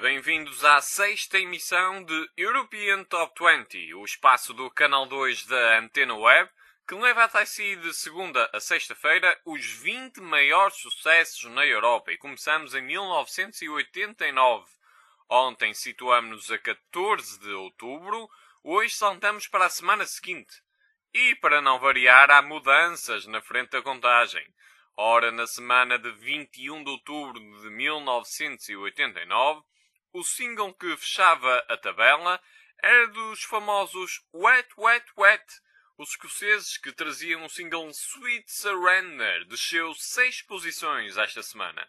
bem-vindos à sexta emissão de European Top 20, o espaço do Canal 2 da Antena Web, que leva até si de segunda a sexta-feira os 20 maiores sucessos na Europa. E começamos em 1989. Ontem situamos-nos a 14 de outubro, hoje saltamos para a semana seguinte. E, para não variar, há mudanças na frente da contagem. Ora, na semana de 21 de outubro de 1989, o single que fechava a tabela era dos famosos Wet, Wet, Wet. Os escoceses que traziam o single Sweet Surrender desceu 6 posições esta semana.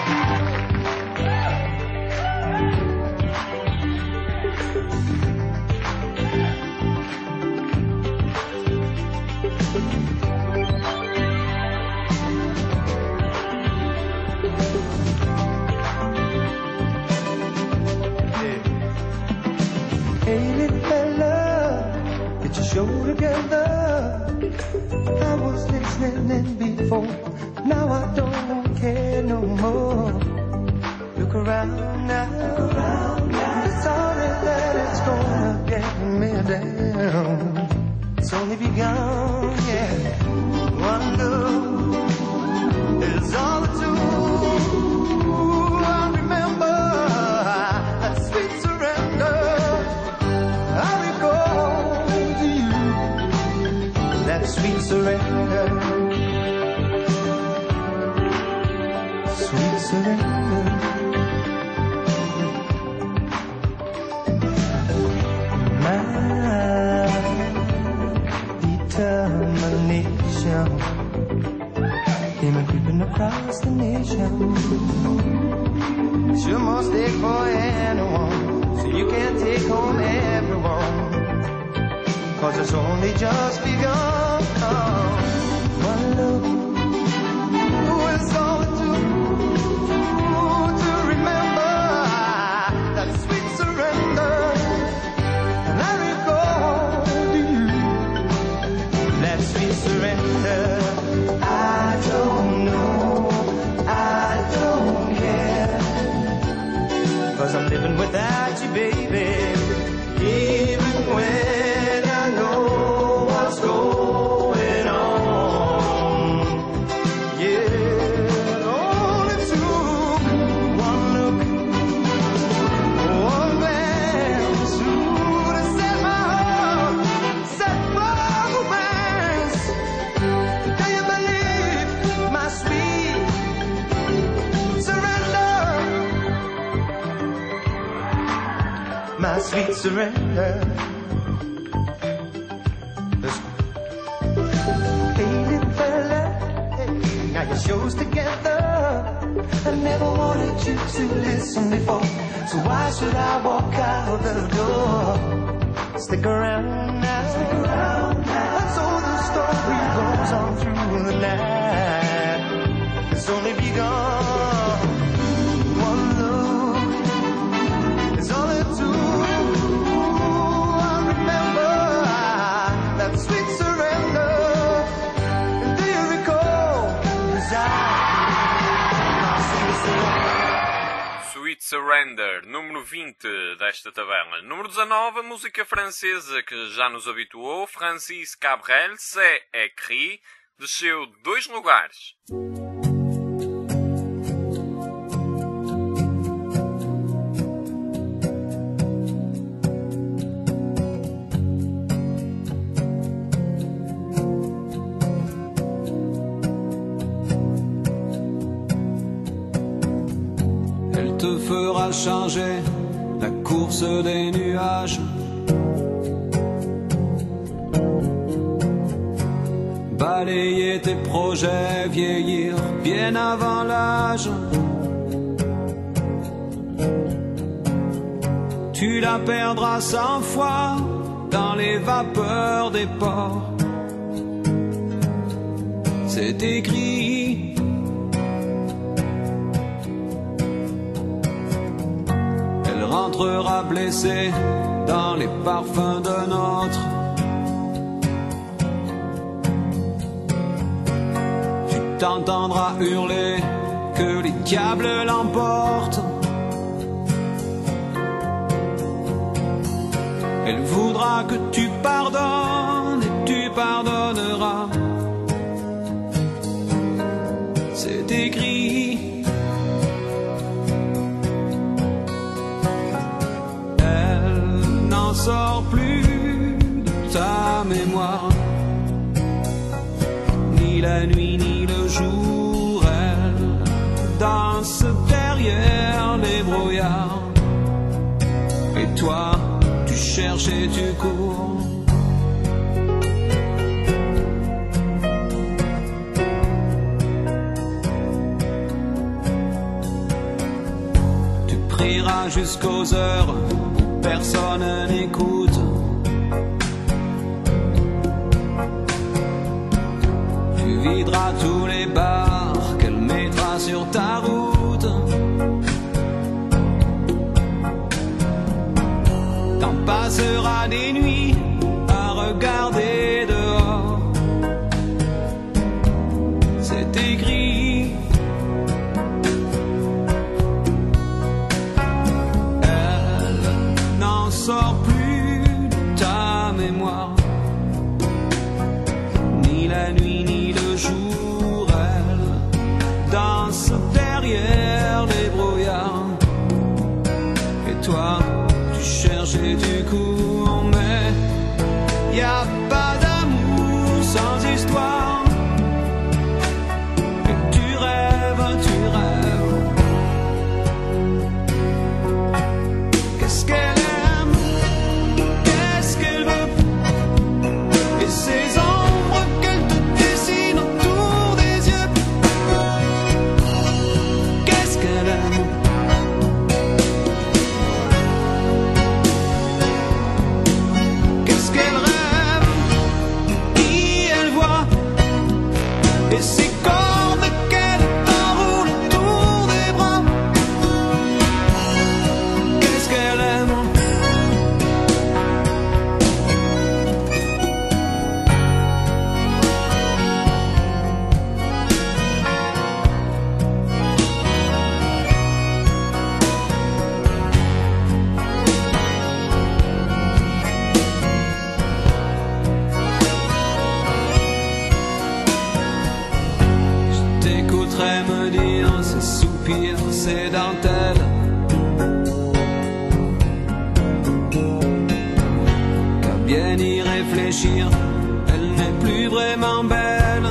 Show together. I was listening before, now I don't care no more. Look around now, sorry that it's gonna get me down. It's only begun, yeah. One look is all it took. I remember that sweet surrender. I recall that sweet surrender, sweet surrender. My determination came creeping across the nation. You must take for anyone, so you can't take home everyone. 'Cause it's only just begun. One look is all it took to remember that sweet surrender. And I recall to you that sweet surrender. I don't know, I don't care, 'cause I'm living without you, baby. Even when I know what's going on, yeah, only took one look, one glance to set my heart, set my romance. Do you believe my sweet surrender? My sweet surrender. Now your show's together. I never wanted you to listen before, so why should I walk out the door? Stick around now, and so the story goes on through the night. It's only begun. One look is all it took. I remember that sweet surrender. Sweet Surrender, número 20 desta tabela. Número 19, a música francesa que já nos habituou, Francis Cabrel, C'est écrit, desceu 2 lugares. Te fera changer la course des nuages. Balayer tes projets, vieillir bien avant l'âge. Tu la perdras 100 fois dans les vapeurs des ports. C'est écrit. Rentrera blessé dans les parfums d'un autre. Tu t'entendras hurler que les diables l'emportent. Elle voudra que tu pardonnes et tu pardonneras. C'est écrit. Elle n'en sort plus de ta mémoire. Ni la nuit ni le jour, elle danse derrière les brouillards. Et toi, tu cherches et tu cours. Tu prieras jusqu'aux heures où personne n'écoute. Tu videras tous les bars qu'elle mettra sur ta route. T'en passeras des nuits à regarder dehors. C'est écrit. Elle n'en sort plus de ta mémoire. Ni la nuit ni le jour, elle danse derrière les brouillards. Et toi, tu cherches et tu cours, mais y a pas d'amour sans histoire. Et tu rêves, tu rêves. Qu'est-ce qu'elle aime? Qu'est-ce qu'elle veut? Et ces ombres qu'elle te dessine autour des yeux. Qu'est-ce qu'elle aime? Qu'est-ce qu'elle rêve? Qui elle voit? Et ces cordes qu'elle t'enroule autour des bras. Qu'est-ce qu'elle aime? Je t'écouterai me dire ces soupirs, ces dentelles. Qu'à bien y réfléchir, elle n'est plus vraiment belle.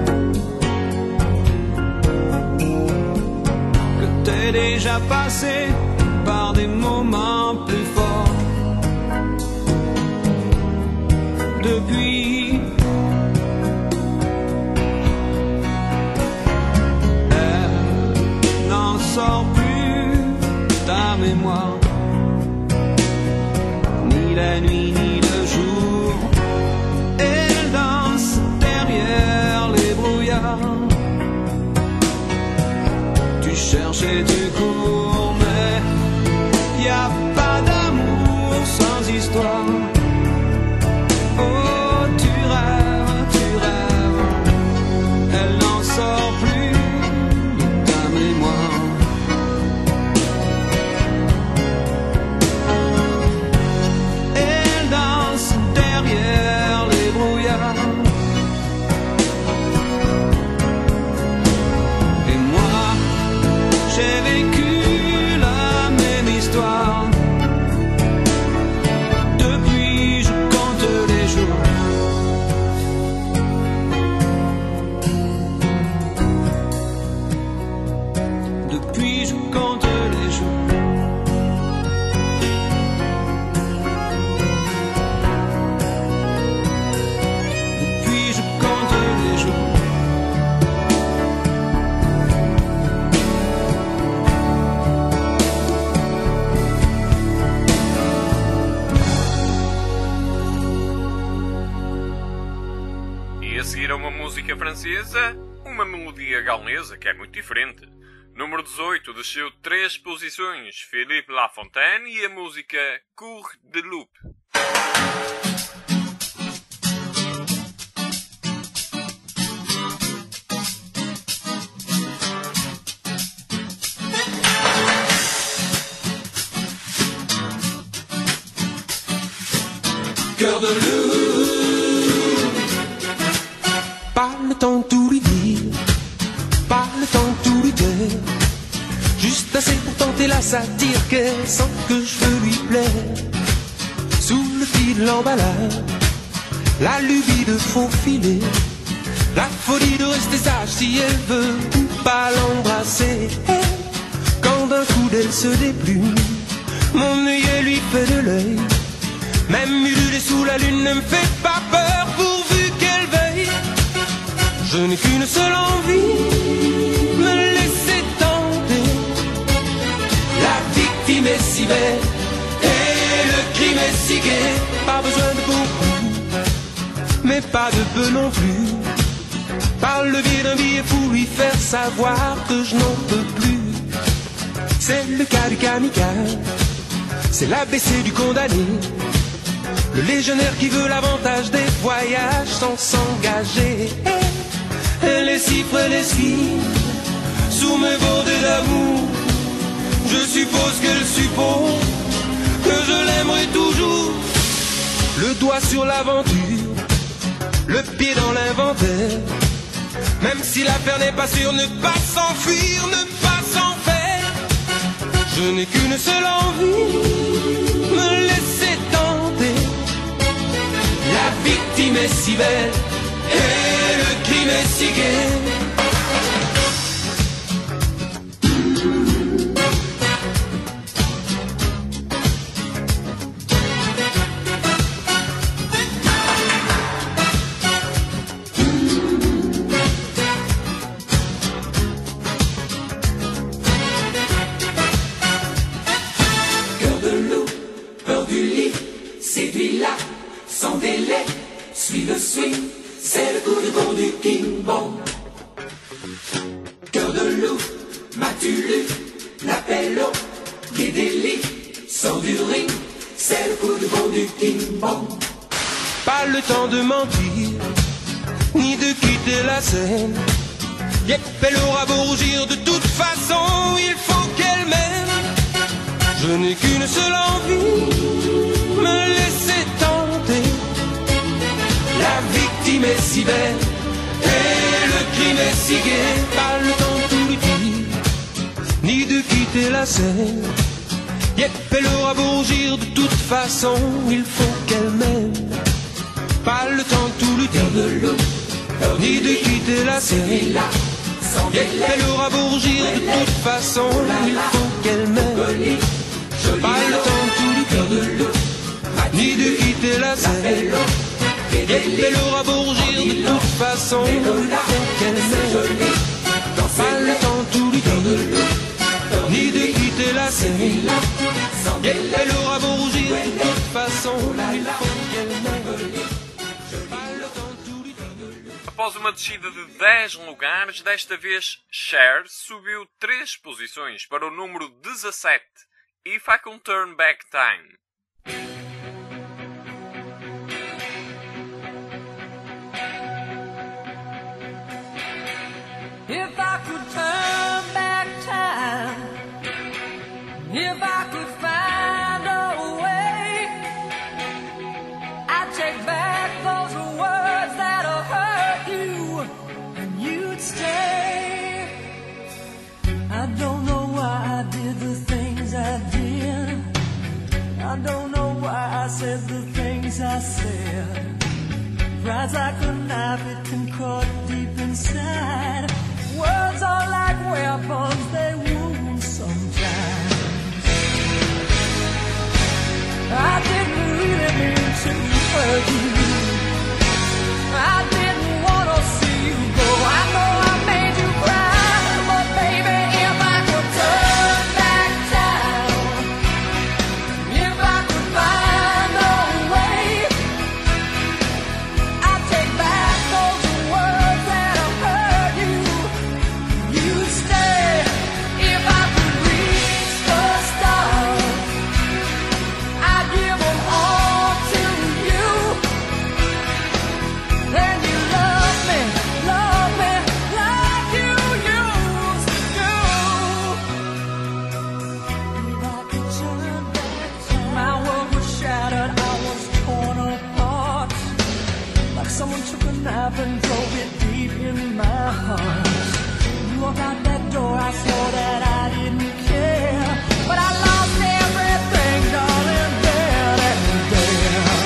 Que t'es déjà passé par des moments plus forts. Depuis, elle n'en sort plus ta mémoire. Ni la nuit ni le jour, elle danse derrière les brouillards. Tu cherches et tu cours, mais y a pas d'amour sans histoire. Oh, tu rêves, elle n'en sort plus de ta mémoire. Elle danse derrière les brouillards. Et moi, j'ai vécu la même histoire. Depuis, je compte les jours. Depuis, je compte les jours. Depuis, je compte les jours. E a seguir a uma música francesa, uma melodia gaulesa que é muito diferente. Número 18 desceu 3 posições, Philippe Lafontaine e a música Cour de Loup. cœur de loup. Pas le temps de tout lui dire, pas le temps de tout lui dire, juste assez pour tenter la satire qu'elle sent que je veux lui plaire. Sous le fil de l'emballage, la lubie de faufiler, la folie de rester sage si elle veut ou pas l'embrasser. Quand d'un coup d'elle se déplume, mon œillet lui fait de l'œil. Même ululer sous la lune ne me fait pas peur pourvu qu'elle veille. Je n'ai qu'une seule envie, me laisser tenter. La victime est si belle et le crime est si gai. Pas besoin de beaucoup, mais pas de peu non plus. Par le biais d'un billet pour lui faire savoir que je n'en peux plus. C'est le cas du kamikaze, c'est l'ABC du condamné, le légionnaire qui veut l'avantage des voyages sans s'engager. Et les chiffres et les signes sous mes bordées d'amour, je suppose qu'elle suppose que je l'aimerai toujours. Le doigt sur l'aventure, le pied dans l'inventaire. Même si l'affaire n'est pas sûre, ne pas s'enfuir, ne pas s'en faire. Je n'ai qu'une seule envie, me laisser tenter. La victime est si belle et le crime est si gai. Sans délai, suis le swing, c'est le coup de bon du King Bong. Cœur de loup, m'as-tu lu l'appel au pied des lits, sors du ring, c'est le coup de bon du King Bong. Pas le temps de mentir, ni de quitter la scène. Yep, elle aura beau rougir, de toute façon, il faut qu'elle m'aime. Je n'ai qu'une seule envie, me laisser tenter. La victime est si belle et le crime est si gai. Pas le temps de tout lui dire, ni de quitter la scène. Yep, elle aura beau rougir, de toute façon, il faut qu'elle m'aime. Pas le temps de tout lui dire, ni de quitter la scène. Yep, elle aura beau rougir, de toute façon, il faut qu'elle m'aime. Pas le temps de tout lui dire, ni de quitter la scène. Elle aura beau rougir, de toute façon, il faut qu'elle m'aime. Pas le temps de tout lui dire, ni de quitter la scène. Elle aura beau rougir, de toute façon, il faut qu'elle m'aime. Pas le temps de tout lui dire. Após uma descida de 10 lugares, desta vez Cher subiu 3 posições para o número 17, If I Can Turn Back Time. If I could turn back time, if I could find a way, I'd take back those words that'll hurt you, and you'd stay. I don't know why I did the things I did. I don't know why I said the things I said. Pride's like a knife, it can cut deep inside. Words are like weapons, they wound sometimes. I didn't really mean to hurt you. I didn't want to see you go. I know I made you cry, but baby, if I could turn back time, if I could find a way, I'd take back those words that have hurt you. You'd stay. If I could reach the stars, I'd give them all to you. laughed and drove it deep in my heart. You walked out that door, I swore that I didn't care, but I lost everything, darling, there and there.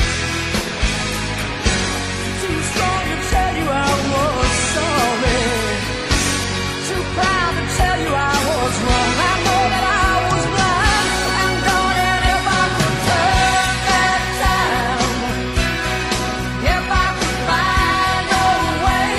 Too strong to tell you I was sorry, too proud to tell you I was wrong. I know that I was blind, and darling, if I could turn back time, if I could find a way,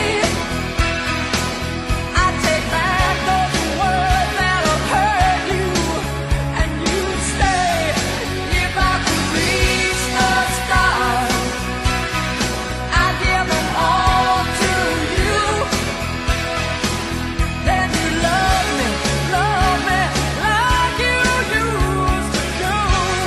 I'd take back those words that have hurt you, and you'd stay. If I could reach the stars, I'd give them all to you. Then you love me like you used to do.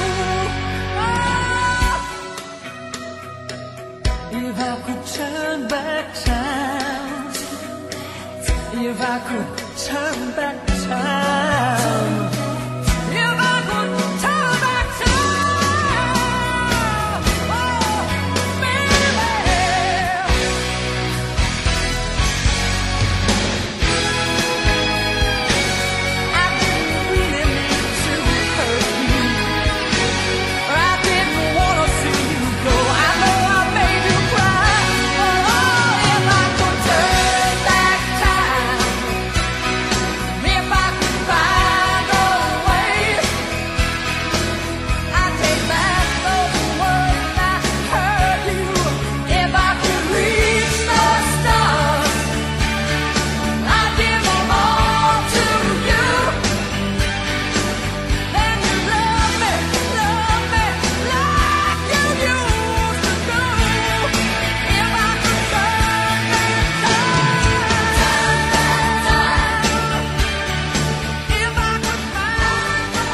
If I could turn back time, if I could turn back time, if I could turn back time, oh, baby. I didn't really mean to hurt you, or I didn't want to see you go. I know I made you cry, but oh, if I could turn back time, if I could find a way, I'd take back those words that hurt you. If I could reach the stars, I'd give them all to you. Then you love me like you used to do. If I could turn back time, if I could find a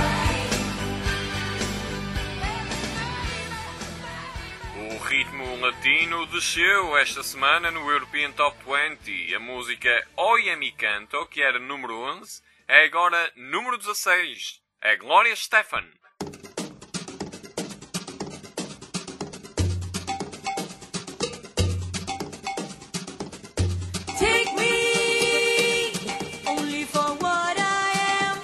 way. O ritmo latino desceu esta semana no European Top 20. A música Oye Mi Canto, que era número 11, é agora número 16. É Gloria Estefan. Take me only for what I am.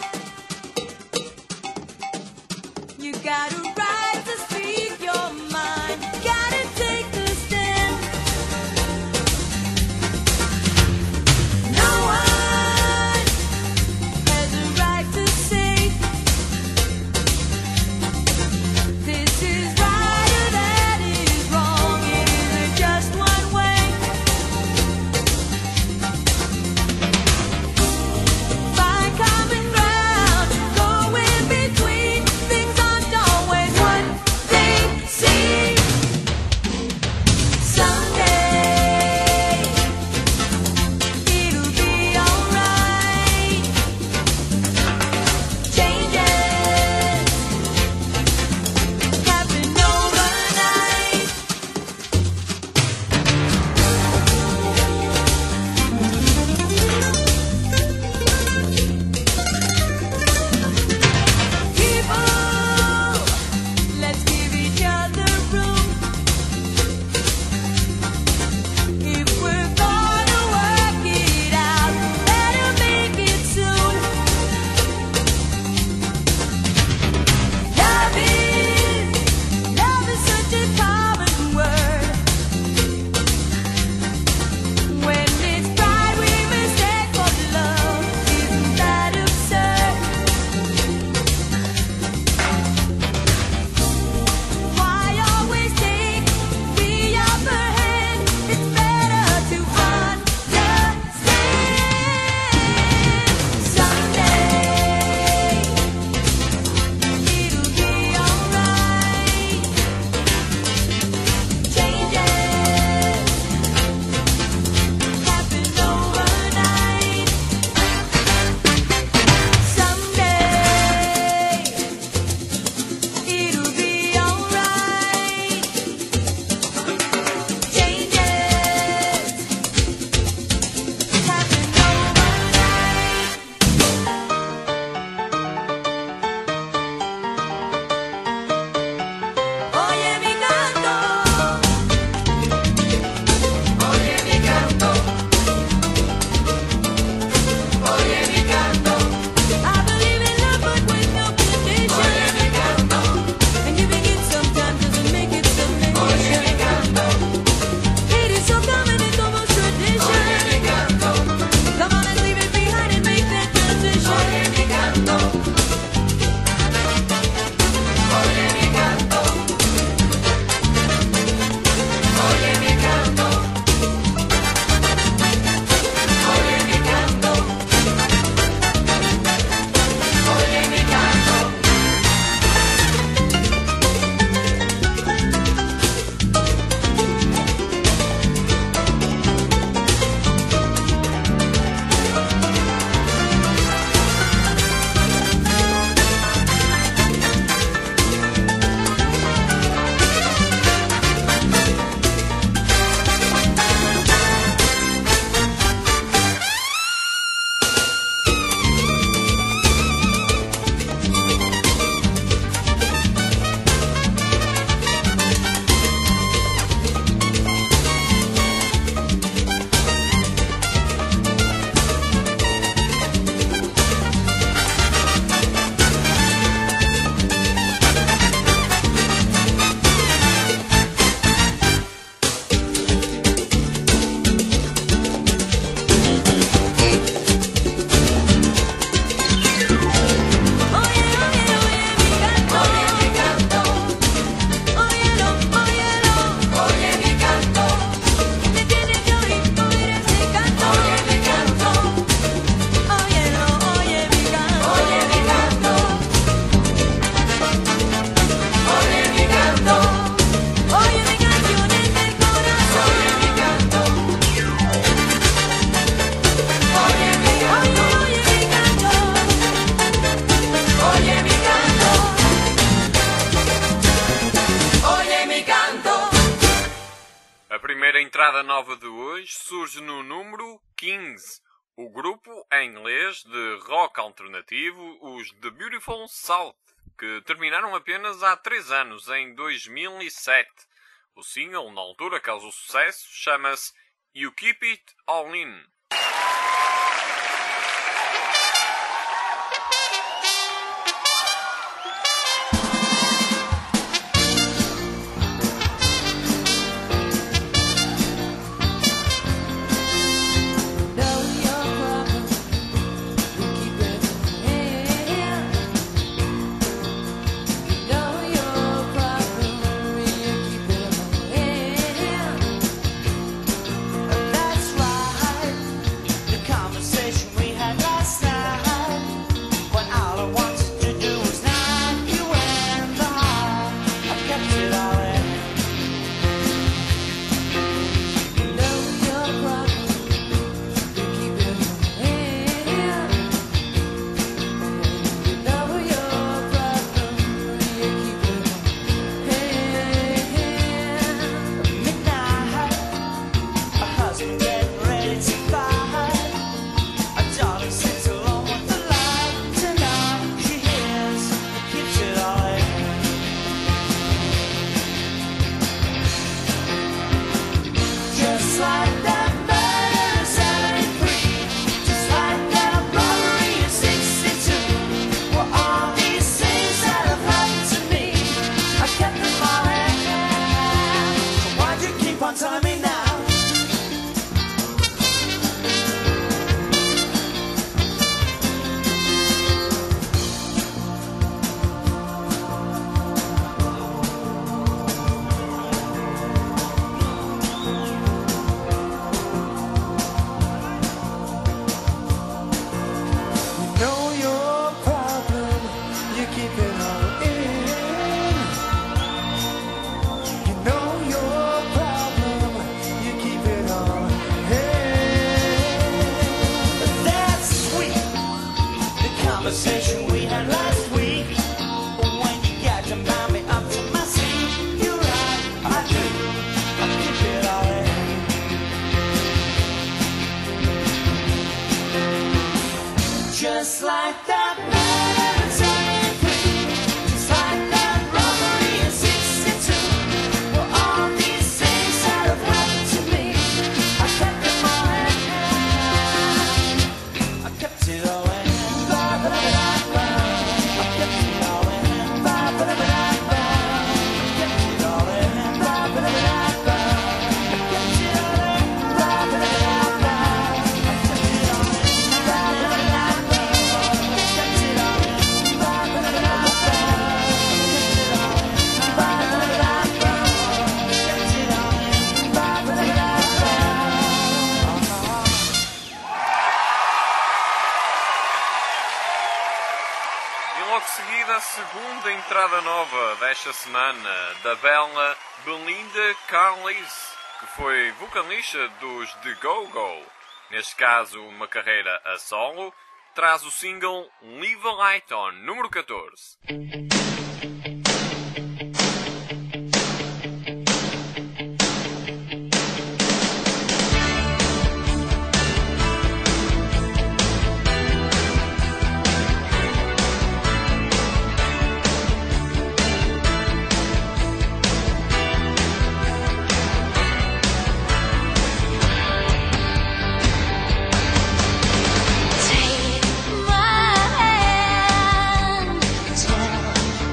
You got a right to speak your mind. Gotta take the stand. No one has a right to say primeira entrada nova de hoje surge no número 15. O grupo em inglês de rock alternativo, os The Beautiful South, que terminaram apenas há 3 anos, em 2007. O single, na altura, causou sucesso, chama-se You Keep It All In. That's right. The conversation we had last night, when all I wanted to do was knock you in the heart. I kept it all in. You know your problem, you keep it in. You know your problem, you keep it in. Midnight. A husband getting ready to fight. A daughter sits alone with the light. Tonight she hears, keeps it all in. Just like that murder in 73, just like that robbery in 62. Well, all these things that have happened to me, I kept them all in. So why'd you keep on telling me now? You know your problem, you keep it all in. You know your problem, you keep it all in. That's sweet, the conversation we had last week. When you got to mind me up to my seat, you're right, I do, I keep it all in. Just like that man in 73, just like that robbery in 62. Well, all these things that have happened to me, I kept them all in. I kept it all in. Ba-ba-da-ba-da-ba. I kept it all in. Ba-ba-da-ba-da-ba. I kept it all in. Ba-ba-da-ba-da-ba. I kept it all in. Ba-ba-da-ba-da-ba. I kept it all in. Ba-ba-da-ba-da-ba. E logo seguida a segunda entrada nova desta semana, da bela Belinda Carlisle, que foi vocalista dos The Go-Go. Neste caso, uma carreira a solo, traz o single Leave a Light On, número 14. Take my hand, tell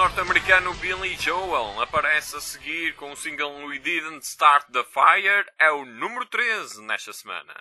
norte-americano Billy Joel aparece a seguir com o single We Didn't Start the Fire, é o número 13 nesta semana.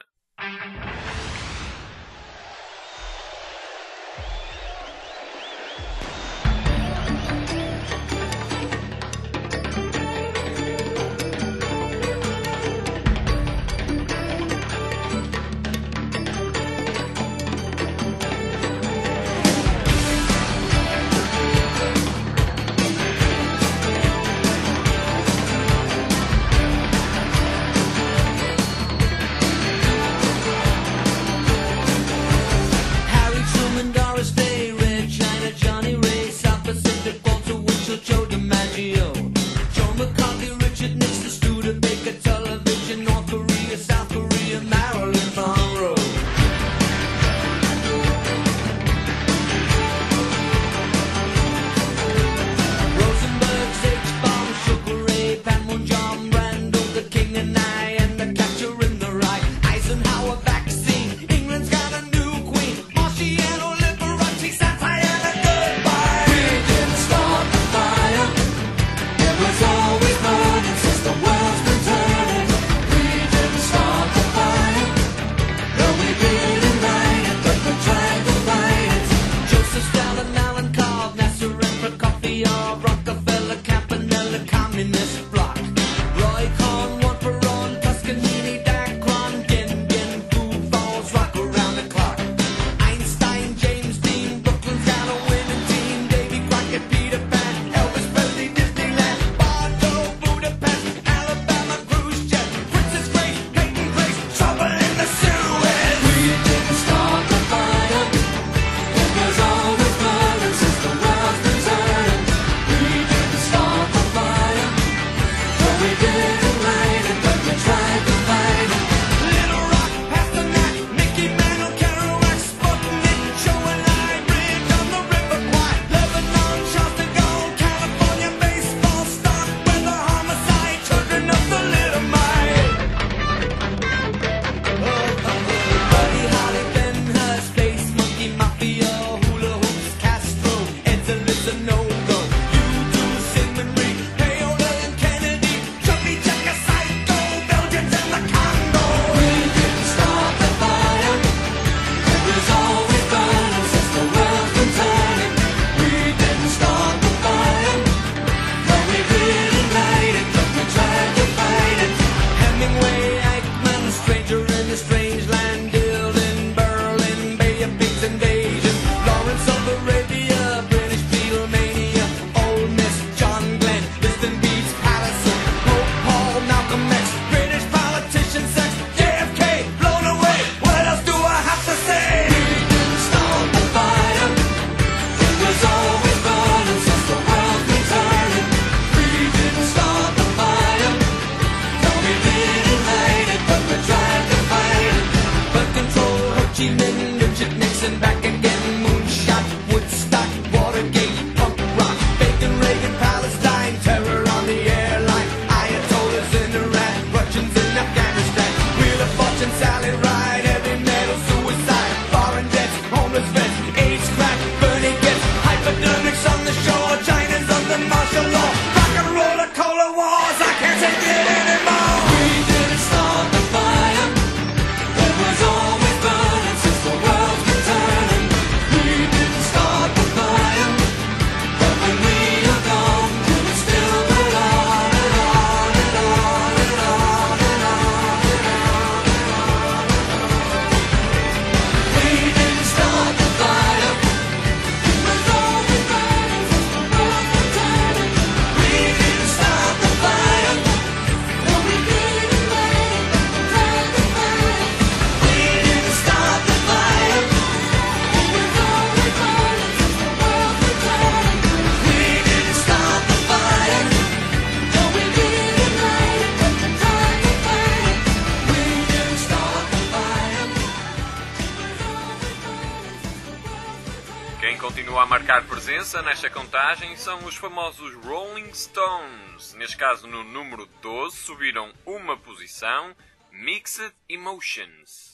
continua a marcar presença nesta contagem são os famosos Rolling Stones. Neste caso, no número 12, subiram uma posição, Mixed Emotions.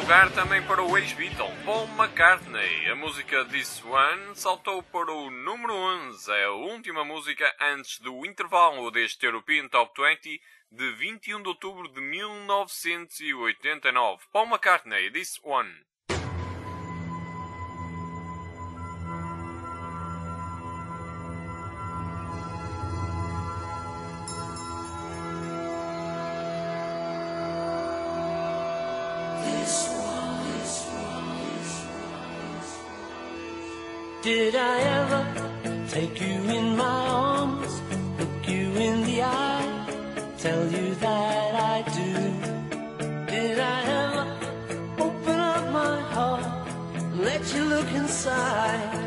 lugar também para o ex-Beatle, Paul McCartney. A música This One saltou para o número 11, é a última música antes do intervalo deste European Top 20 de 21 de outubro de 1989. Paul McCartney, This One. Did I ever take you in my arms, look you in the eye, tell you that I do? Did I ever open up my heart and let you look inside?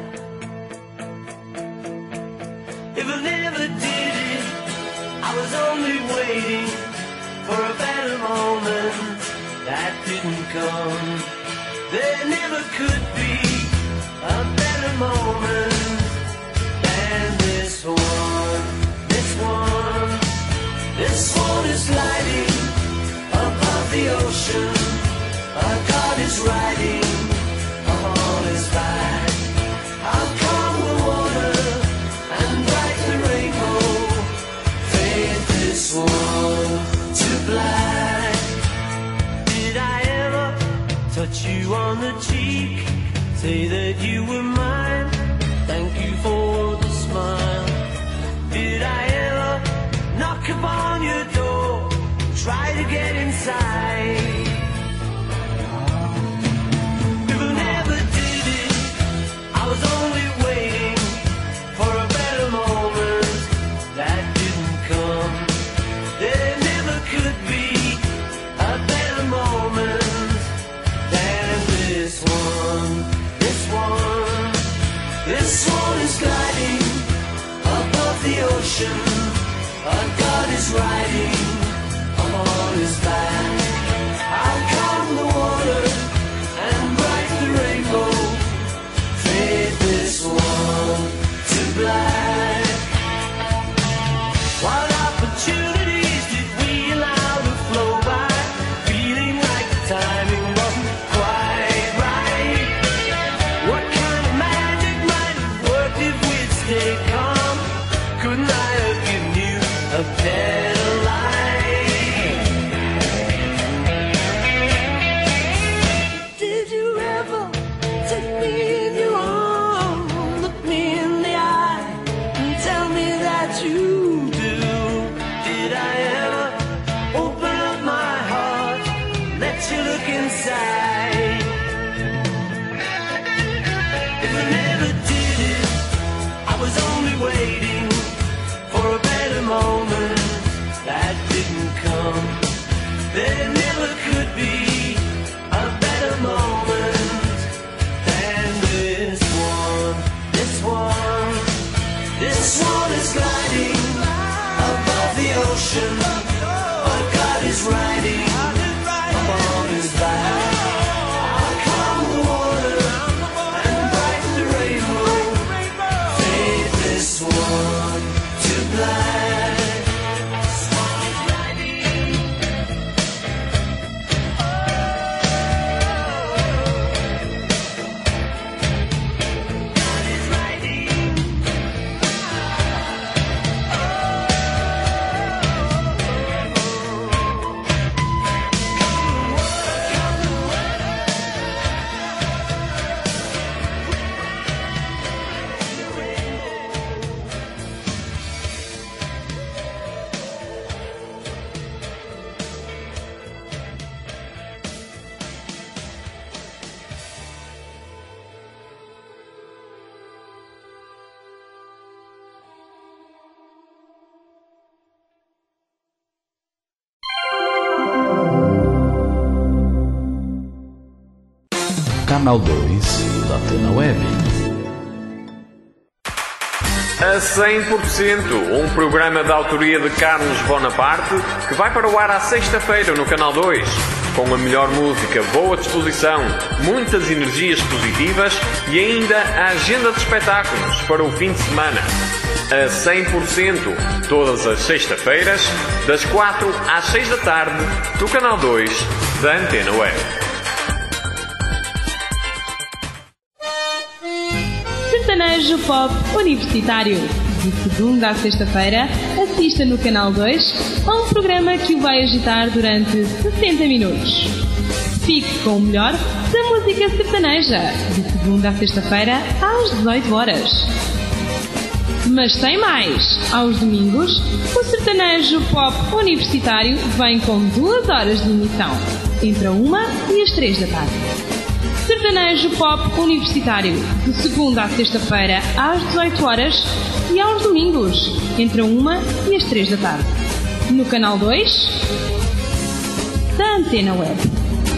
If I never did it, I was only waiting for a better moment that didn't come. There never could be a better moment than this one. This one, this one is gliding above the ocean. A God is riding on his back. How calm the water and bright the rainbow fade this one to black. Did I ever touch you on the cheek, say that you were mine, thank you for the smile? Did I ever knock upon your door, try to get inside? If I never did it, I was only waiting for a better moment that didn't come. There never could be a better moment than this one. This one is gliding above the ocean. A God is riding on his back. How calm the water and bright the rainbow fade this one to black. What opportunities did we allow to flow by, feeling like the timing wasn't quite right? What kind of magic might have worked if we'd stayed calm? Couldn't I have given you a better life? Did you ever take me in your arms, look me in the eye, and tell me that you do? Did I ever open up my heart, let you look inside? If I never did it, I was only waiting for a better moment that didn't come. There never could be a better moment than this one. This one, this one is gliding above the ocean. A God is riding upon his back. How calm the water and bright the rainbow fade this one to black. Canal 2 da Antena Web. A 100%, um programa de autoria de Carlos Bonaparte que vai para o ar à sexta-feira no Canal 2, com a melhor música, boa disposição, muitas energias positivas e ainda a agenda de espetáculos para o fim de semana. A 100%, todas as sextas-feiras, das 4 às 6 da tarde, do Canal 2 da Antena Web. Sertanejo Pop Universitário. De segunda à sexta-feira, assista no Canal 2 a um programa que o vai agitar durante 60 minutos. Fique com o melhor da música sertaneja, de segunda à sexta-feira, às 18 horas. Mas tem mais! Aos domingos, o Sertanejo Pop Universitário vem com 2 horas de emissão, entre a 1 e as 3 da tarde. Sertanejo Pop Universitário, de segunda à sexta-feira, às 18 horas e aos domingos, entre a 1 e as 3 da tarde. No Canal 2 da Antena Web.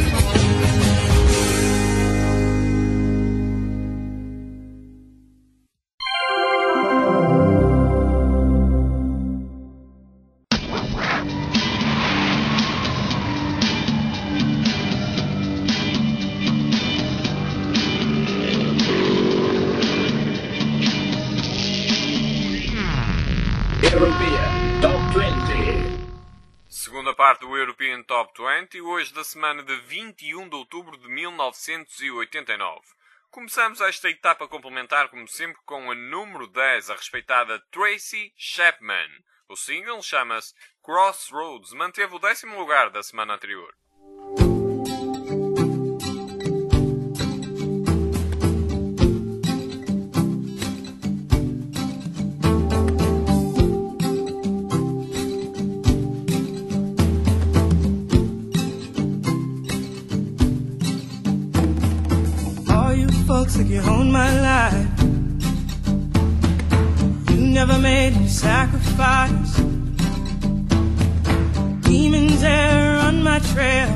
Segunda parte do European Top 20, hoje da semana de 21 de outubro de 1989. Começamos esta etapa complementar, como sempre, com a número 10, a respeitada Tracy Chapman. O single chama-se Crossroads, manteve o 10º lugar da semana anterior. Folks like you own my life. You never made me sacrifice. Demons there on my trail,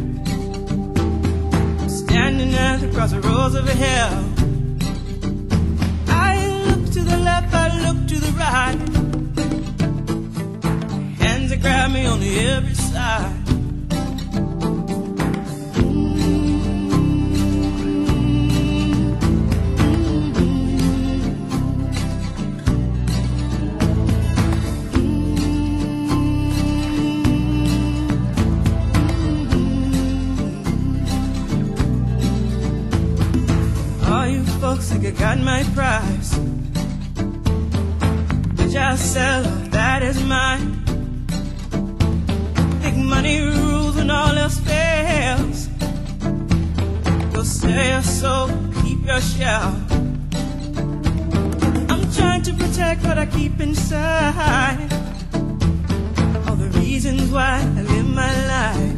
standing at the crossroads of hell. I look to the left, I look to the right. Hands that grab me on every side. Folks think I got my price, which I'll sell, that is mine. Big money rules when all else fails. You'll sell your soul, keep your shell. I'm trying to protect what I keep inside, all the reasons why I live my life.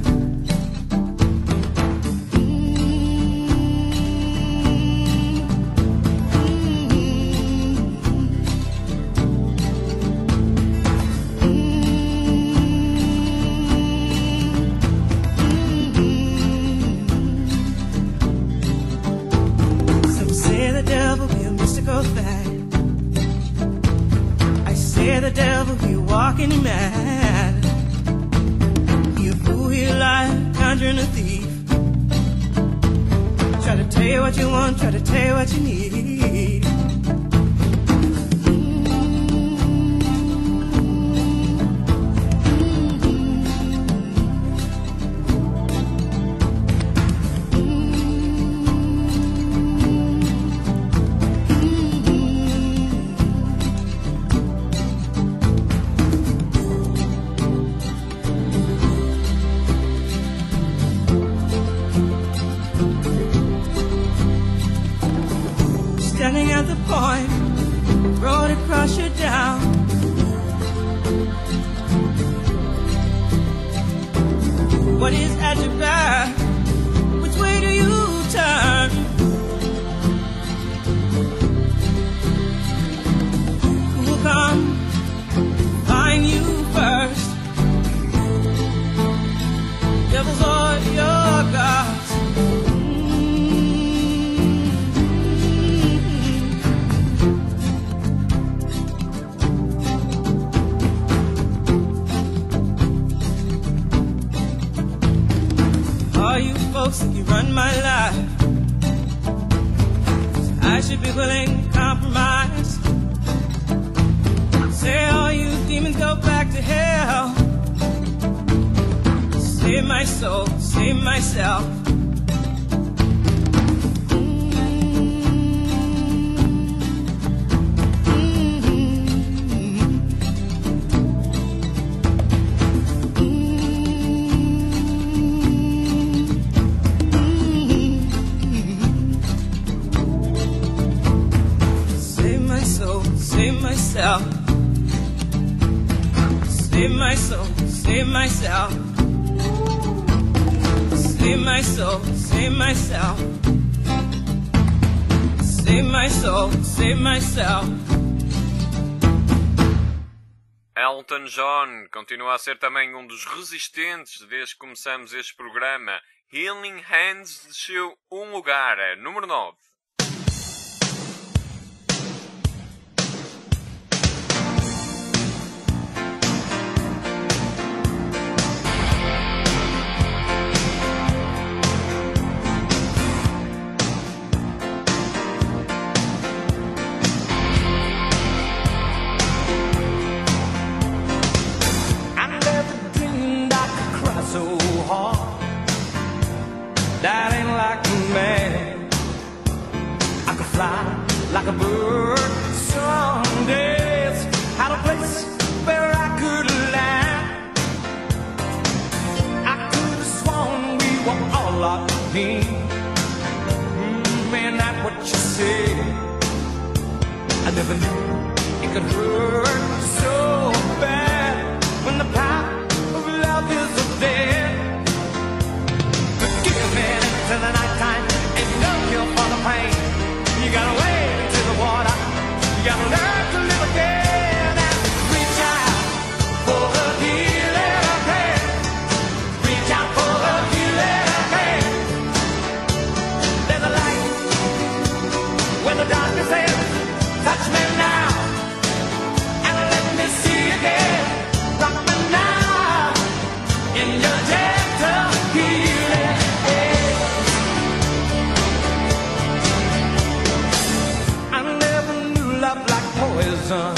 The devil, you walking mad. You fool, you lie, conjuring a thief. Try to tell you what you want, try to tell you what you need. Standing at the point, road across you down. What is at your back? Which way do you turn? Who will come find you first? Devils or your gods? Folks think you run my life, I should be willing to compromise. Say all you demons go back to hell. Save my soul, save myself. save my soul, save myself. Save my soul, save myself. Save my soul, save myself. Elton John continua a ser também um dos resistentes desde que começamos este programa. Healing Hands desceu um lugar, é número 9. That ain't like a man. I could fly like a bird. Some days had a place where I could land. I could have sworn we were all locked in. Man, that's what you said. I never knew it could hurt so bad when the power of love is dead. Till the night time, ain't no cure for the pain. You gotta wade into the water. You gotta learn to live again and reach out for a healing hand. Reach out for a healing hand. There's a light where the darkness is. Touch me now and let me see again. Rock me now in your gentle healing hand. Poison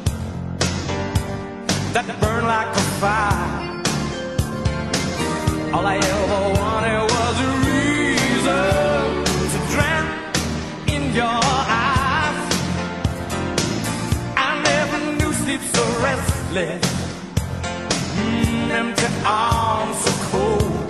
that burned like a fire. All I ever wanted was a reason to drown in your eyes. I never knew sleep so restless, empty arms so cold.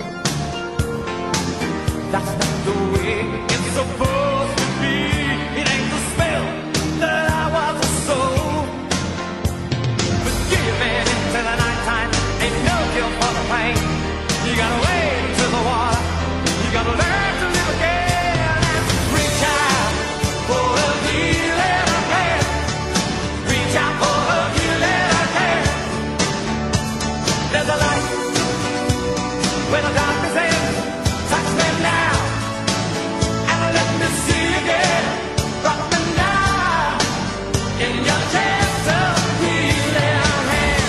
That's not the way it's supposed to be. It ain't the spell that I was sold. But giving into the nighttime ain't no cure for the pain. You gotta wade into the water. You gotta learn to live again and reach out for a healing hand. Reach out for a healing hand. There's a light where the darkness is. Touch me now and let me see again. Rock me now in your gentle healing hand.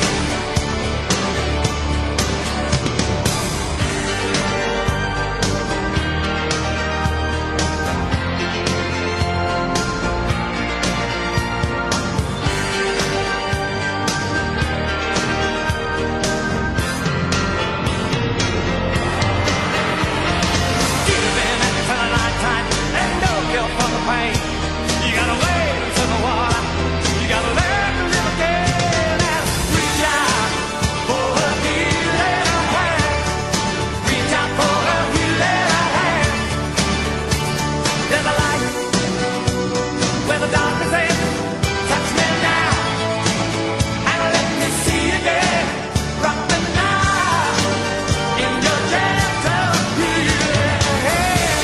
Giving into the nighttime and no cure for the pain. You gotta wade into the water. You gotta learn to live again and reach out for a healing hand. Reach out for a healing hand. There's a light where the darkness is. Touch me now and let me see again. Rock me now in your gentle healing hand.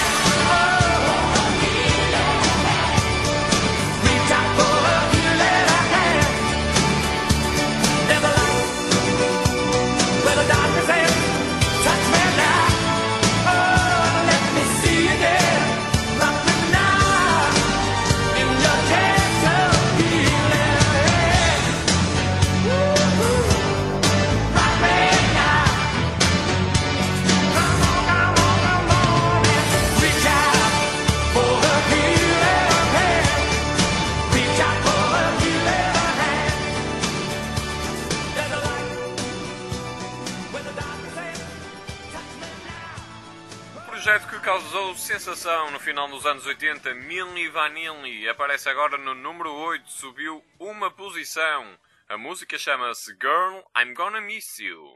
Reach out for a healing hand. There's a light where the darkness is. Touch me now. Oh, let me see again. Rock me now in your gentle healing hand. Rock me now. Come on, come on, come on. Reach out for a healing hand. Reach out for a healing hand. There's a light where the darkness is. Touch me now. Projeto que causou sensação no final dos anos 80, Milli Vanilli, aparece agora no número 8, subiu uma posição. A música chama-se Girl, I'm Gonna Miss You.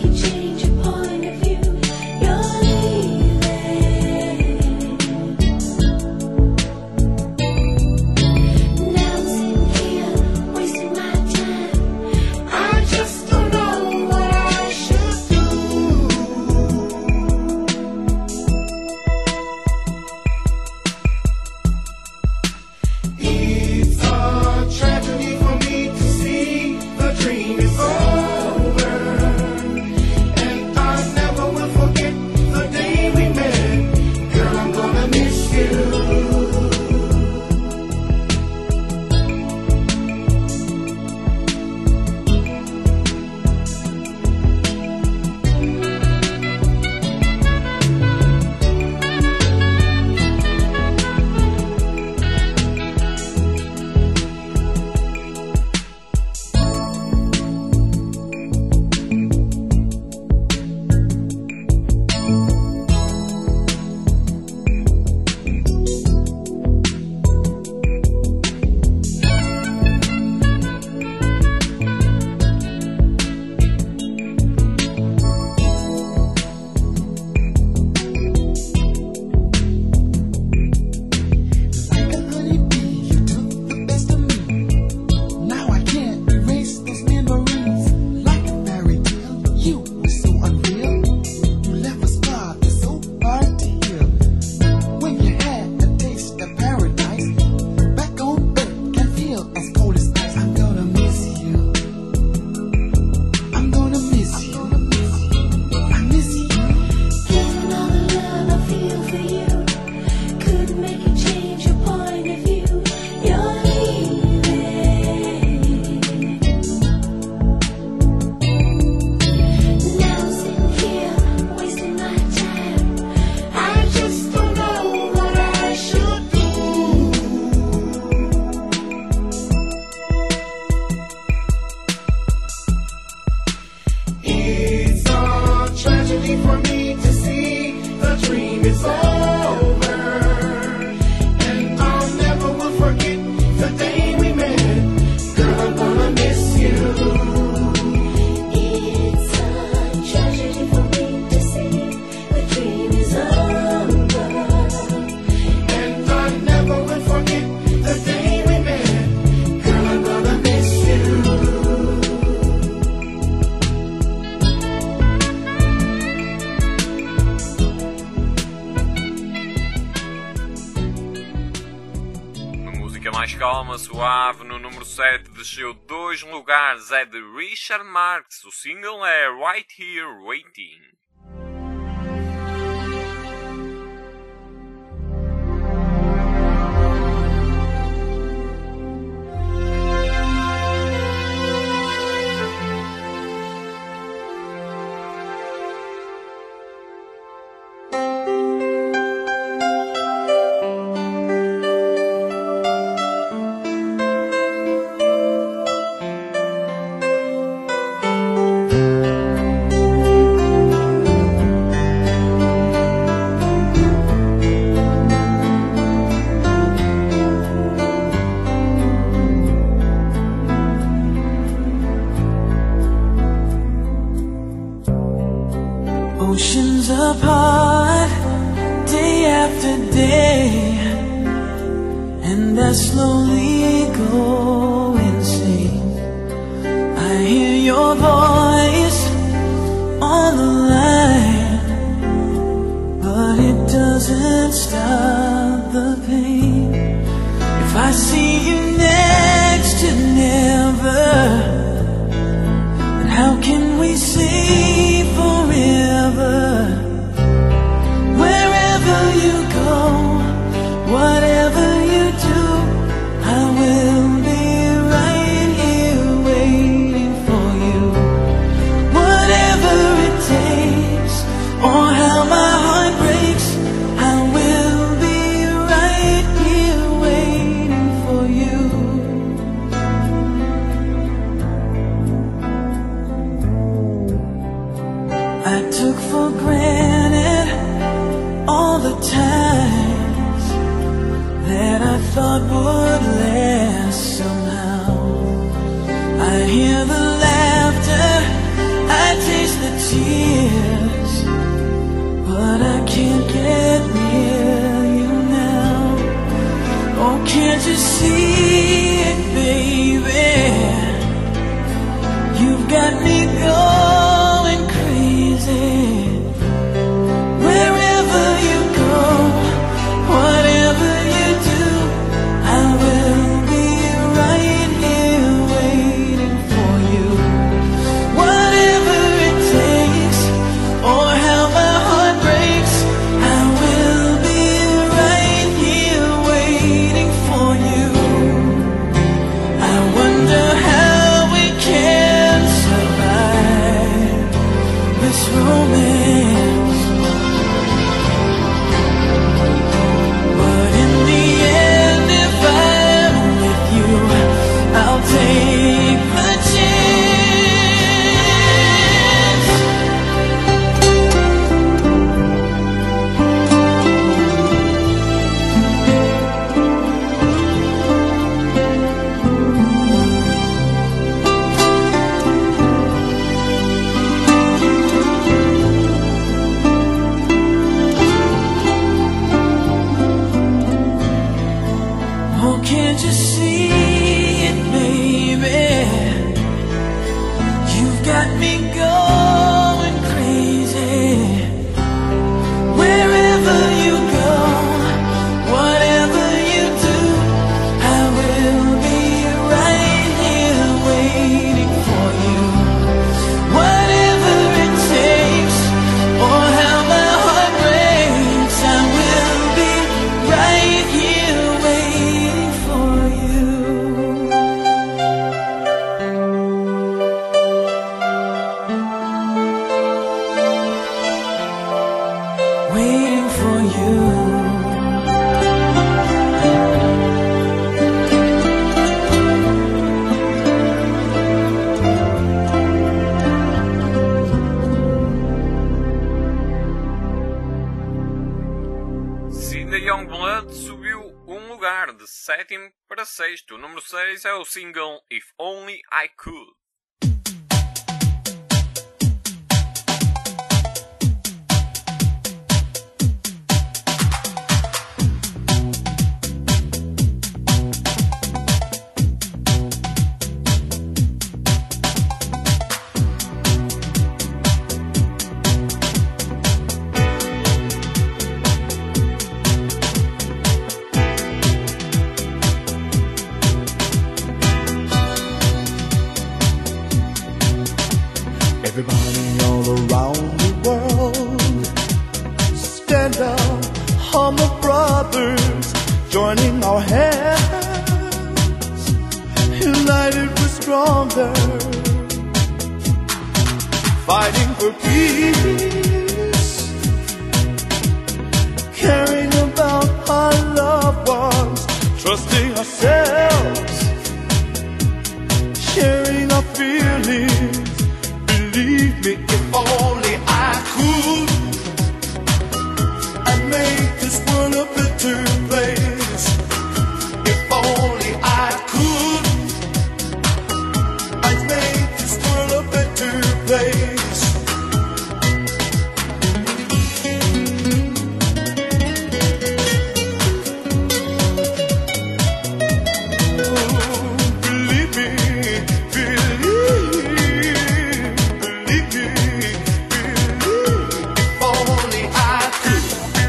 make you change your point of view. You're leaving. Now I'm sitting here wasting my time. I just don't know what I should do. It's a tragedy for me to see the dream is over, and I never will forget the day we met. Girl, I'm gonna miss you. Like a honeybee, you took the best of me. Now I can't erase those memories. Like a fairy tale, you were so unreal. You left a scar that's so hard to heal. When you had a taste of paradise, back on earth can feel as cold as ice. I'm gonna miss you. I'm gonna miss you. I miss you. Given all the love I feel for you, couldn't make you change your point of view. You're leaving. Now I'm sitting here wasting my time. I just don't know what I should do. It's a tragedy for me to see the dream is over, and I'll never will forget the day we met. Girl, I'm gonna miss you. It's a tragedy for me to see the dream is over. And I never will forget the day we met. Girl, I'm gonna miss you. Uma música mais calma, suave, no número 7 desceu 2 lugares, é de Richard Marx. O single é Right Here Waiting. Oceans apart, day after day, and I slowly go insane. I hear your voice on the line, but it doesn't stop the pain. If I see you next to never, then how can we say forever? Wherever you go, whatever you do, I will be right here waiting for you. Whatever it takes, or how my heart breaks, I will be right here waiting for you. I took for granted all the times that I thought would last somehow. I hear the laughter, I taste the tears, but I can't get near you now. Oh, can't you see it, baby? You've got me going crazy. Wherever you go, whatever you do, I will be right here waiting for you. Whatever it takes, or how my heart breaks, I will be right here waiting for you. I wonder how we can survive this romance. But in the end, if I'm with you, I'll take the chance. Oh, can't you see it, baby? You've got me going crazy. Wherever you go, whatever you do, I will be right here waiting for you. Whatever it takes, or how my heart breaks, I will be right here waiting for you. Waiting for you. Cinda Youngblood subiu um lugar, de 7º para 6º. O número 6 é o single If Only I Could. Everybody all around the world, stand up, Hummer Brothers, joining our hands, united we're stronger, fighting for peace, caring about our loved ones, trusting ourselves, sharing our feelings. Believe me, if only I could, I'd make this world a better place. If only I could, I'd make this world a better place. Believe me, if only I could.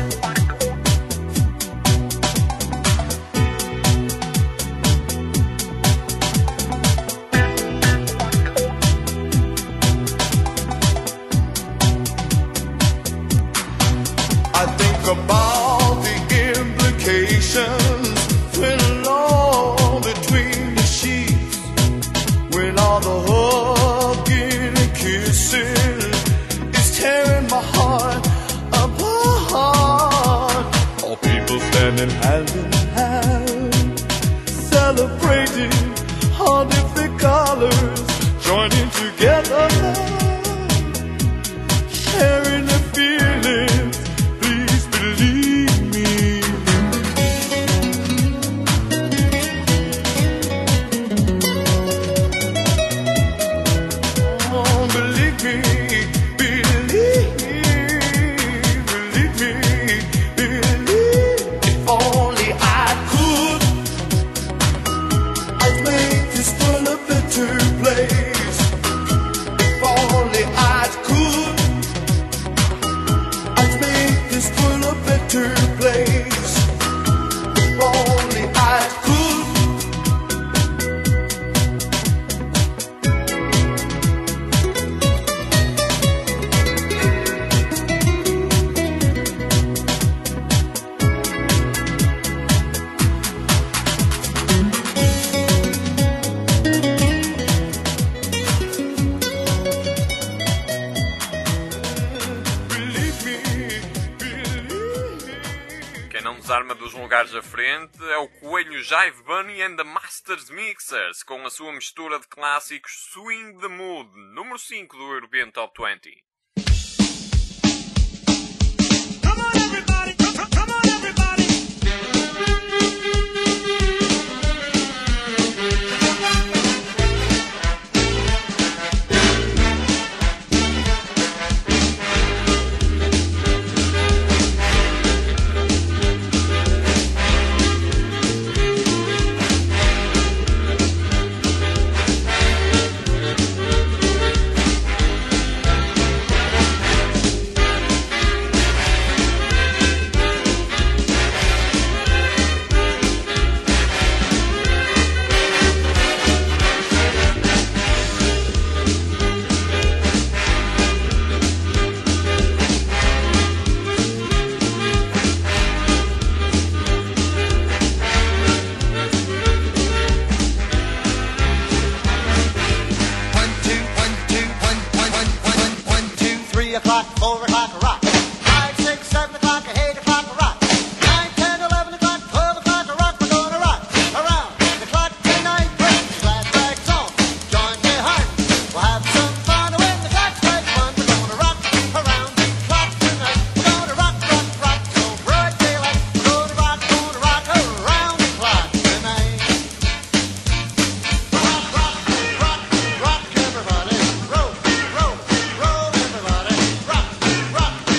I think about the implications when alone between the sheets, when all the hugging and kissing is tearing my heart apart. All people standing hand in hand, celebrating all different colors, joining together, sharing their feelings. Please believe me. Oh, believe me, believe me. lançar-me dos lugares à frente é o Coelho Jive Bunny and the Masters Mixers, com a sua mistura de clássicos Swing the Mood, número 5 do European Top 20. Rock,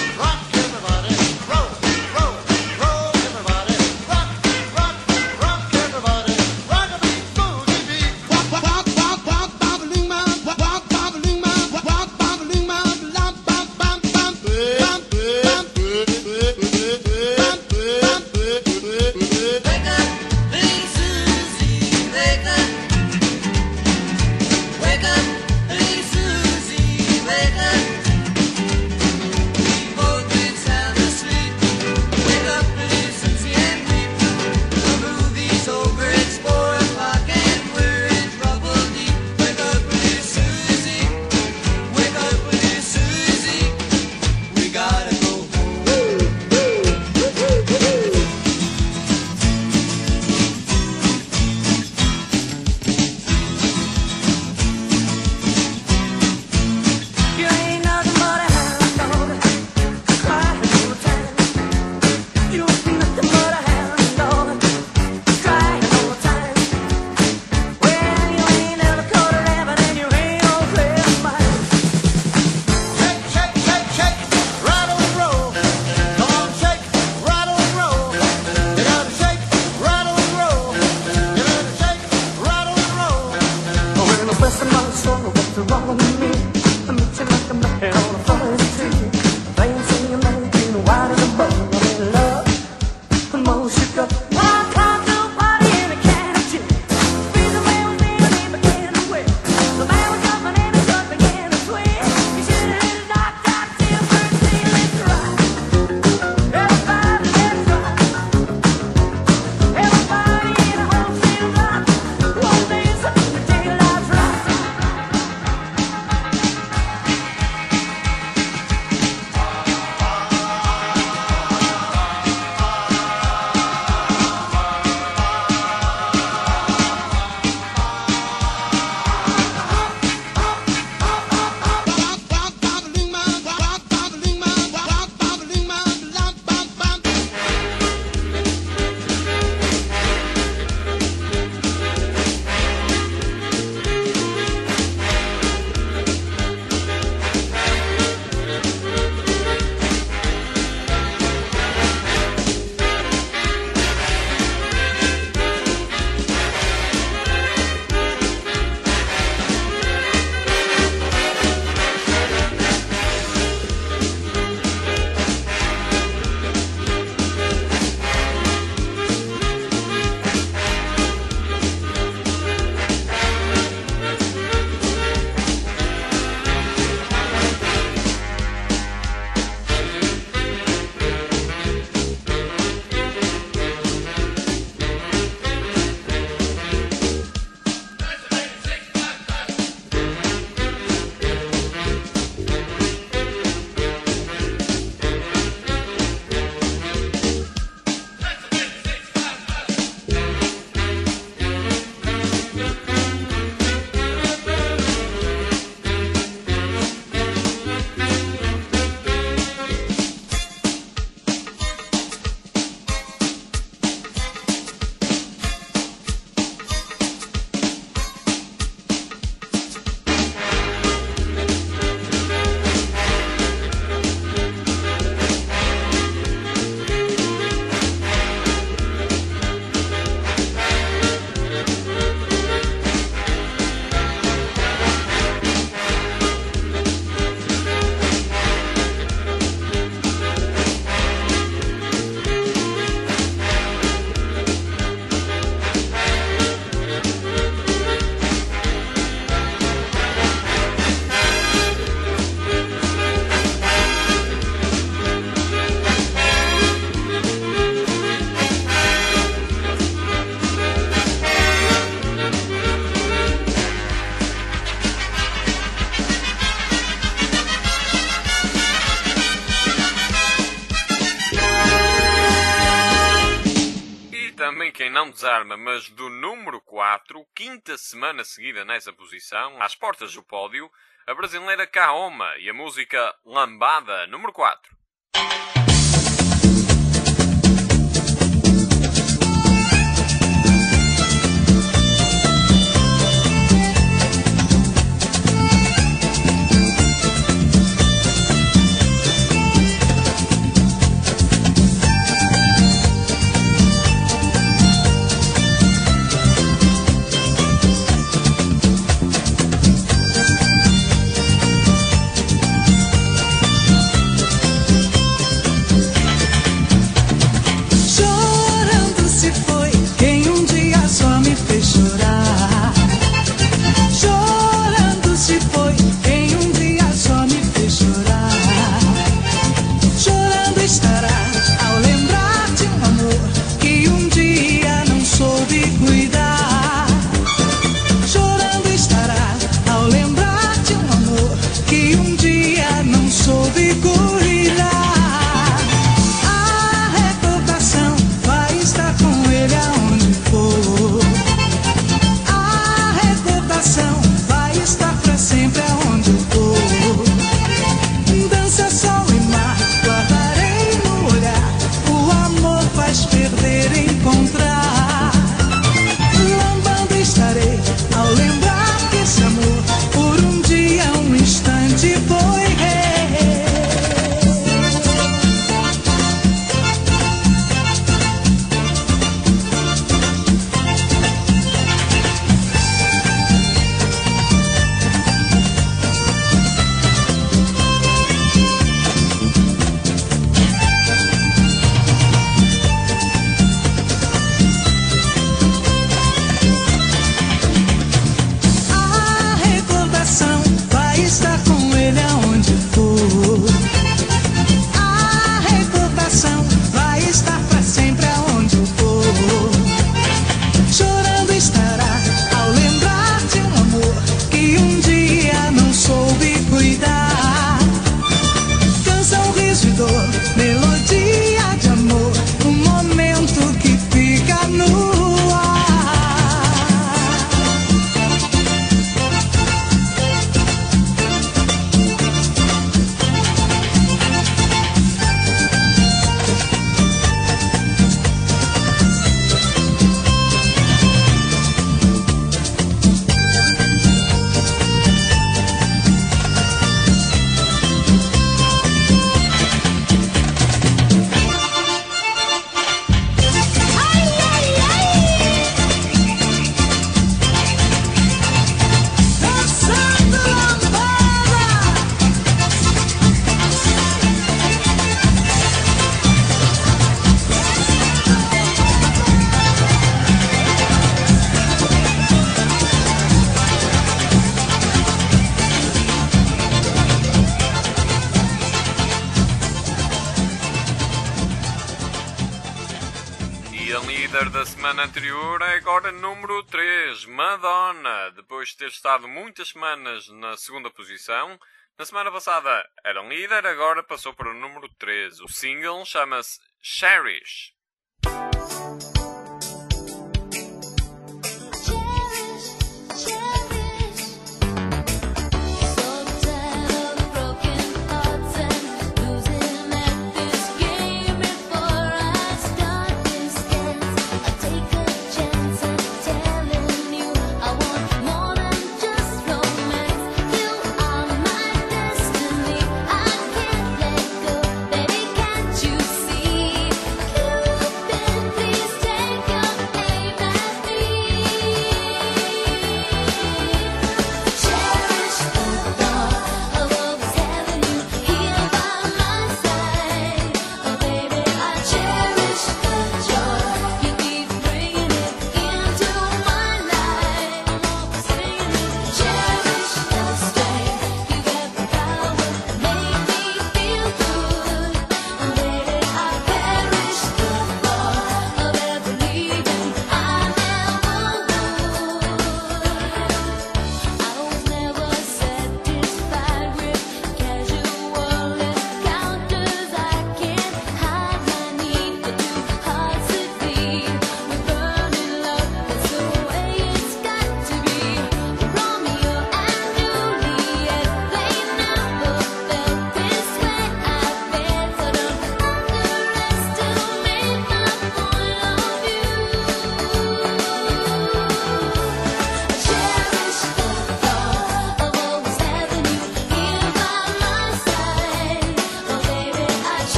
Quem Não Desarma, mas do número 4, quinta semana seguida nessa posição, às portas do pódio, a brasileira Kaoma e a música Lambada, número 4. líder da semana anterior é agora número 3, Madonna. Depois de ter estado muitas semanas na segunda posição, na semana passada era líder, agora passou para o número 3. O single chama-se Cherish. You see,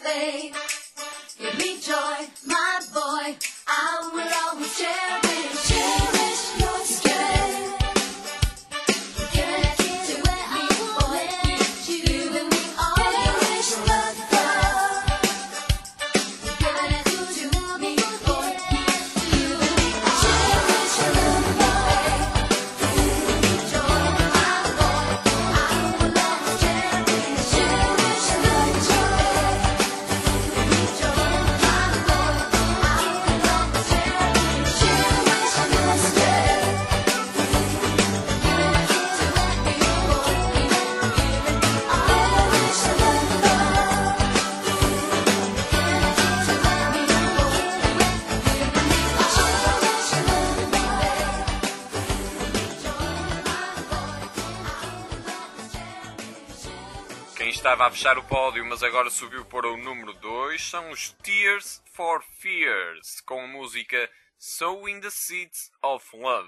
faith. Give me joy, my boy. I will always cherish your strength. Giving it to me, boy. Giving me all your love. Giving it to me, boy. Giving me all cherish your love, boy. Give me joy, my boy. I will always cherish your Quem estava a fechar o pódio, mas agora subiu para o número 2, são os Tears for Fears, com a música Sowing the Seeds of Love.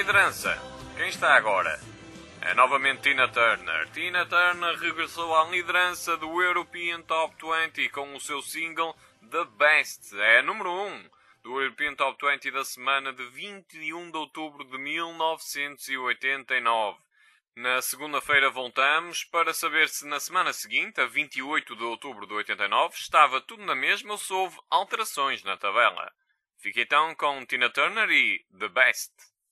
liderança, quem está agora? É novamente Tina Turner. Tina Turner regressou à liderança do European Top 20 com o seu single The Best. É a número 1 do European Top 20 da semana de 21 de outubro de 1989. Na segunda-feira voltamos para saber se na semana seguinte, a 28 de outubro de 89, estava tudo na mesma ou se houve alterações na tabela. Fique então com Tina Turner e The Best.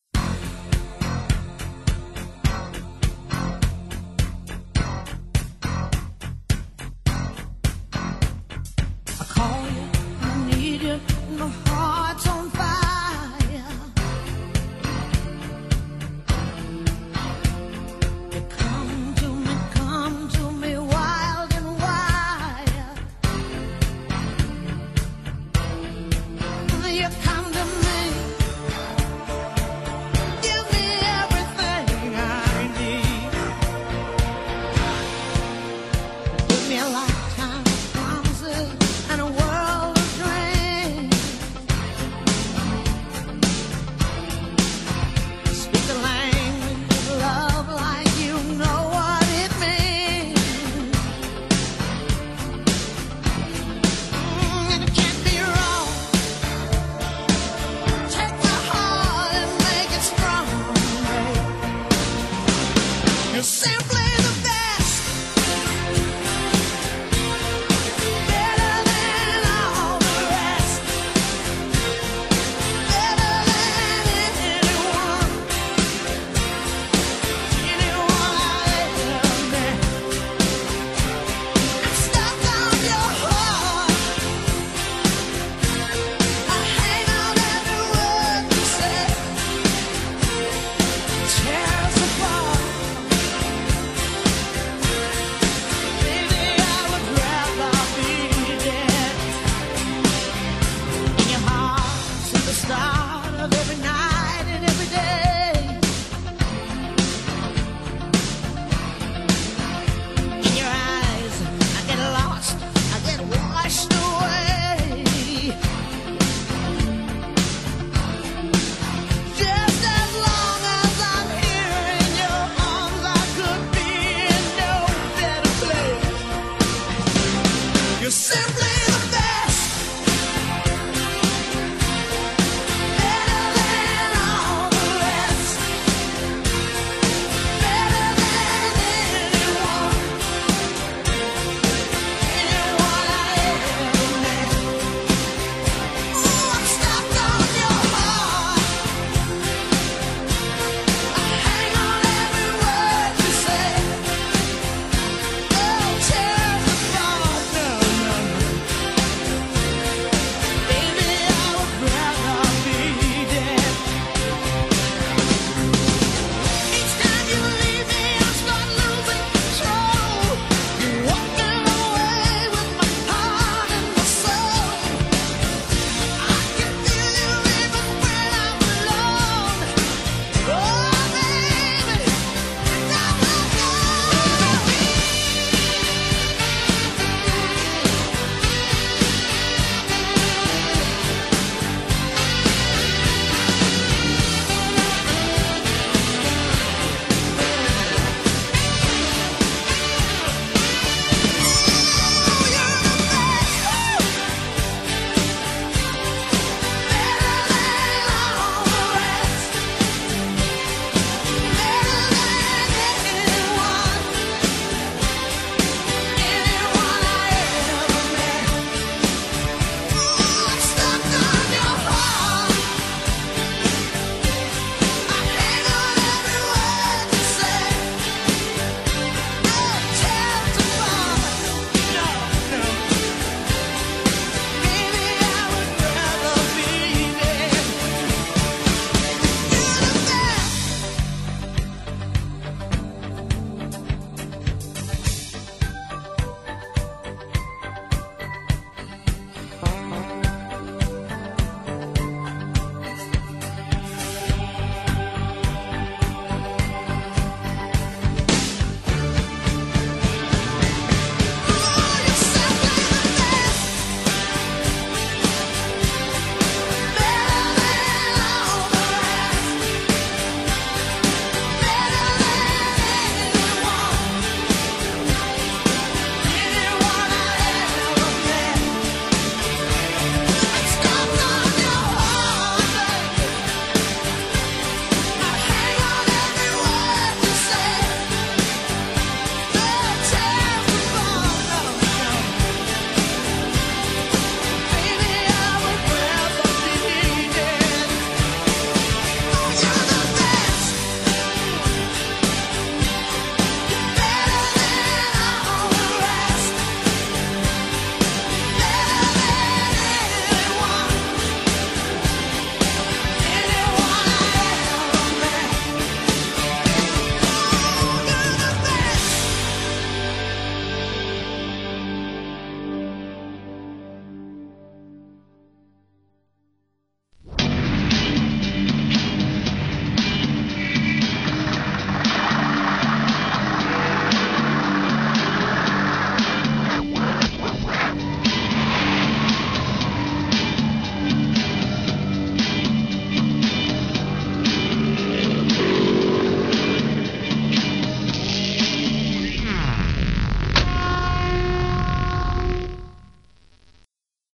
I call you, I need you, my heart's on fire. You come to me wild and wild. You come to me, give me everything I need. Give me a lifetime of promises and a world of dreams. Speak the language of love like you know what it means. And it can't be wrong. Take my heart and make it strong, babe. You simply